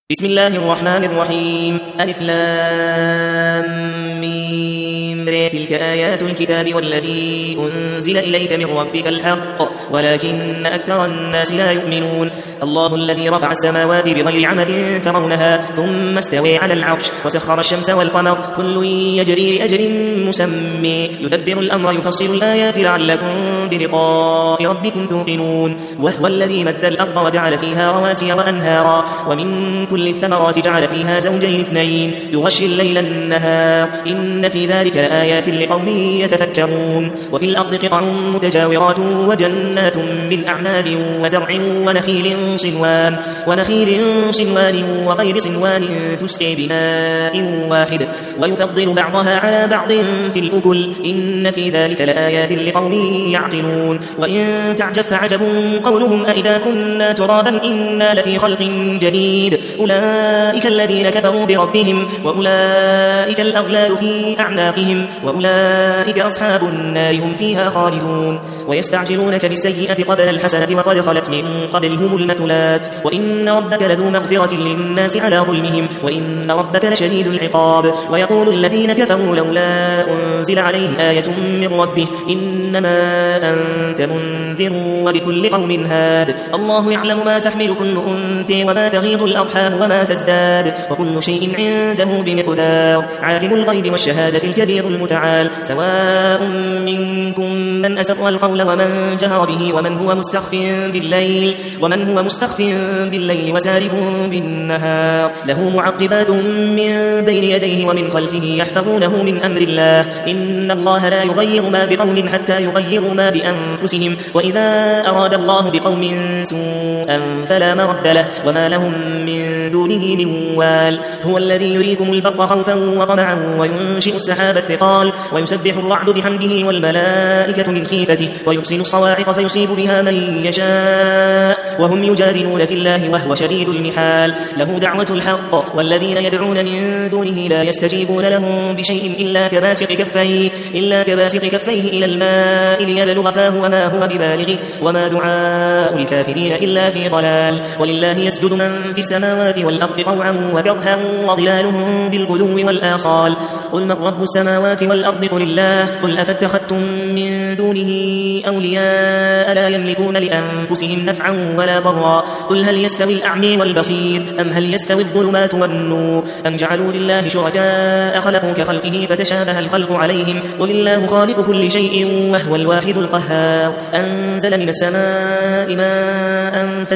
بسم الله الرحمن الرحيم. ألف لام ميم ر. تلك آيات الكتاب والذي أنزل إليك من ربك الحق ولكن أكثر الناس لا يؤمنون. الله الذي رفع السماوات بغير عمد ترونها ثم استوى على العرش وسخر الشمس والقمر كل يجري لأجل مسمى يدبر الأمر يفصل الآيات لعلكم بلقاء ربكم توقنون. وهو الذي مد الأرض وجعل فيها رواسي وأنهارا ومن كل الثمرات جعل فيها زوجين اثنين يغشي الليل النهار إن في ذلك لآيات لقوم يتفكرون. وفي الأرض قطع متجاورات وجنات من أعناب وزرع ونخيل صنوان وغير صنوان تسقي بماء واحد ويفضل بعضها على بعض في الأكل إن في ذلك لآيات لقوم يعقلون. وإن تعجب فعجب قولهم أئذا كنا ترابا إنا لفي خلق جديد أولئك الذين كفروا بربهم وأولئك الأغلال في أعناقهم وأولئك أصحاب النار هم فيها خالدون. ويستعجلونك بالسيئة قبل الحسنة وقد خلت من قبلهم المثلات وإن ربك لذو مغفرة للناس على ظلمهم وإن ربك لشديد العقاب. ويقول الذين كفروا لولا أنزل عليه آية من ربه إنما أنت منذر ولكل قوم هاد الله يعلم ما تحمل كل أنثى وما تغيض الأرحام وما تزداد وكل شيء عنده بمقدار. عالم الغيب والشهادة الكبير المتعال سواء منكم من أسر القول ومن جهر به ومن هو مستخف بالليل وسارب بالنهار له معقبات من بين يديه ومن خلفه يحفظونه من أمر الله إن الله لا يغير ما بقوم حتى يغيروا ما بأنفسهم وإذا أراد الله بقوم سوءا فلا مرد له وما لهم من دونه من وال. هو الذي يريكم البرق خوفا وطمعا وينشئ السحاب الثقال ويسبح الرعد بحمده والملائكة من خيفته ويرسل الصواعق فيصيب بها من يشاء وهم يجادلون في الله وهو شديد المحال. له دعوة الحق والذين يدعون من دونه لا يستجيبون لهم بشيء إلا كباسط كفيه إلى الماء ليبلغ فاه وما هو ببالغه وما دعاء الكافرين إلا في ضلال. ولله يسجد من في السماوات والأرض طوعا وكرها وظلالهم بالغدو والآصال. قل من رب السماوات والأرض قل الله قل أفاتخذتم من دونه أولياء لا يملكون لأنفسهم نفعا ولا ضرا قل هل يستوي الأعمى والبصير أم هل يستوي الظلمات والنور أم جعلوا لله شركاء خلقوا كخلقه فتشابه الخلق عليهم قل الله خالق كل شيء وهو الواحد القهار. أنزل من السماء ماء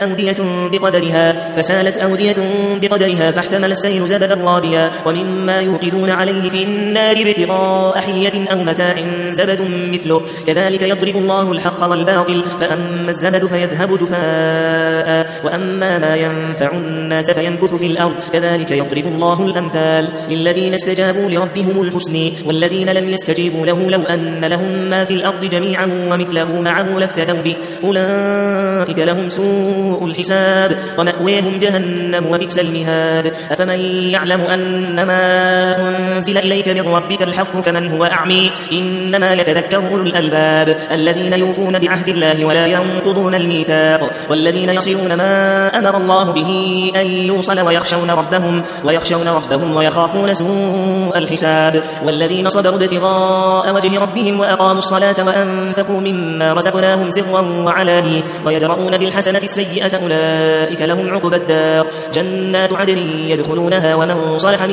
فسالت أودية بقدرها فاحتمل السيل زبدا رابيا ومما يوقدون عليه في النار ابتغاء حلية أو متاع زبد مثله كذلك يضرب الله الحق والباطل فأما الزبد فيذهب جفاء وأما ما ينفع الناس فينفث في الأرض كذلك يضرب الله الأمثال للذين استجابوا لربهم الحسنى والذين لم يستجيبوا له لو أن لهم ما في الأرض جميعا ومثله معه لافتدوا به أولئك لهم سوء الحساب ومأويهم جهنم وبئس المهاد. أفمن يعلم أنما أنزل إليك من ربك الحق كمن هو أعمى إنما يتذكر أولو الألباب الذين يوفون بعهد الله ولا ينقضون الميثاق والذين يصلون ما أمر الله به أن يوصل ويخشون ربهم ويخافون سوء الحساب. والذين صبروا ابتغاء وجه ربهم وأقاموا الصلاة وأنفقوا مما رزقناهم سرا وعلانية ويدرؤون بالحسنة السيئة أولئك لهم عقبى الدار جنات عدن يدخلونها ومن صلح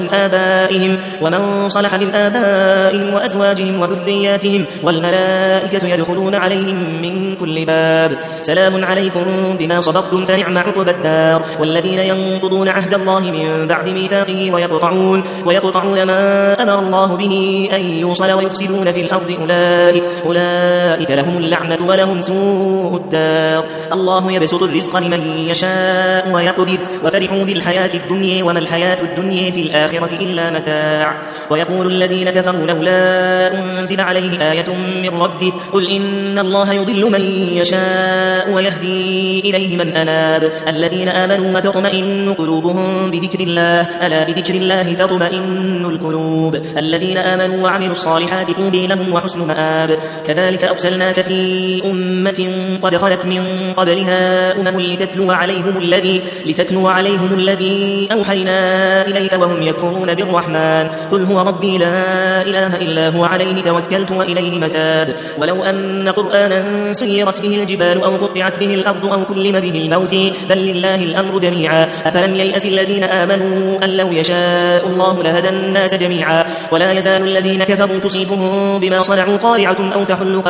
من آبائهم وأزواجهم وذرياتهم والملائكة يدخلون عليهم من كل باب سلام عليكم بما صبرتم فنعم عقبى الدار. والذين ينقضون عهد الله من بعد ميثاقه ويقطعون ما أمر الله به أن يوصل ويفسدون في الأرض أولئك لهم اللعنة ولهم سوء الدار. الله يبسط الرزق لمن يشاء ويقدر وفرحوا بالحياة الدنيا وما الحياة الدنيا في الآخرة إلا متاع ويقول الذين كفروا لولا أنزل عليه آية من ربه قل إن الله يضل من يشاء ويهدي إليه من أناب الذين آمنوا وتطمئن قلوبهم بذكر الله ألا بذكر الله تطمئن القلوب الذين آمنوا وعملوا الصالحات طوبى لهم وحسن مآب كذلك أرسلناك في أمة قد خلت من قبلها أمم لتتلو عليهم الذي أوحينا إليك وهم يكفرون بالرحمن قل هو ربي لا إله إلا هو عليه توكلت وإليه متاب ولو أن قرآنا سيرت به الجبال أو قطعت به الأرض أو كلم به الموت بل لله الأمر جميعا أفلم ييأس الذين آمنوا أن لو يشاء الله لهدى الناس جميعا ولا يزال الذين كفروا تصيبهم بما صنعوا قارعة أو تحل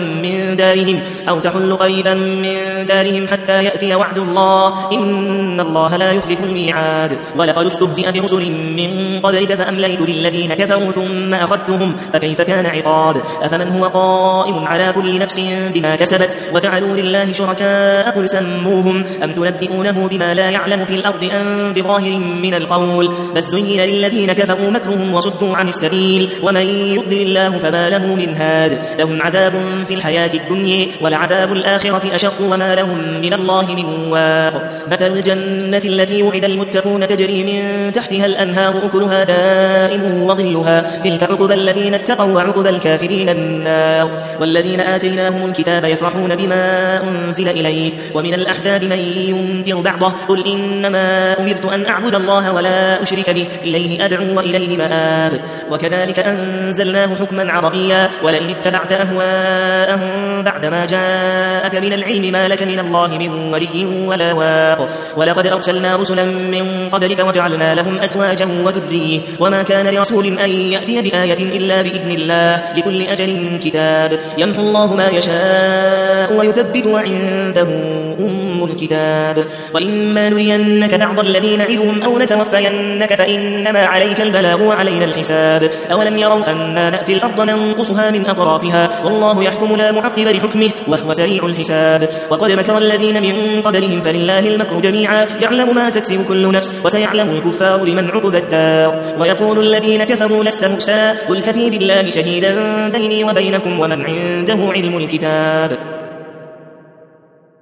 قريبا من دارهم حتى يأتي وعد الله إن الله لا يخلف الميعاد ولقد استهزئ برسل من قبلك فأمليت للذين كفروا ثم أخذتهم فكيف كان عقاب أفمن هو قائم على كل نفس بما كسبت وجعلوا لله شركاء قل سموهم أم تنبئونه بما لا يعلم في الأرض أم بظاهر من القول بل زين للذين كفروا مكرهم وصدوا عن السبيل ومن يضلل الله فما له من هاد لهم عذاب في الحياة الدنيا ولعذاب الآخرة أشق وما لهم من الله من واق مثل الجنة التي وعد المتقون تجري من تحتها الأنهار أكلها دائم وظلها تلك عقبى الذين اتقوا وعقبى الكافرين النار والذين آتيناهم الكتاب يفرحون بما أنزل إليك ومن الأحزاب من ينكر بعضه قل إنما أمرت أن أعبد الله ولا أشرك به إليه أدعو وإليه مآب وكذلك أنزلناه حكما عربيا ولئن اتبعت أهواءهم بعدما جاءك من العلم ما لك من الله من ولي ولا واق ولقد أرسلنا رسلا من قبلك وجعلنا لهم أزواجا وذرية وما كان لرسول أن يأتي بآية إلا بإذن الله لكل أجل كتاب يمحو الله ما يشاء ويثبت وعنده أم الكتاب وإما نرينك بعض الذين نعظهم أو نتوفينك فإنما عليك البلاغ وعلينا الحساب أولم يروا أنا نأتي الأرض ننقصها من أطرافها والله يحكم لا معقب لحكمه وهو سريع الحساب وقد مكر الذين من قبلهم فلله المكر جميعا يعلم ما تكسب كل نفس وسيعلم الكفار لمن عقب الدار ويقول الذين كفروا لست مرسلا قل كفي بالله شهيدا بيني وبينكم ومن عنده علم الكتاب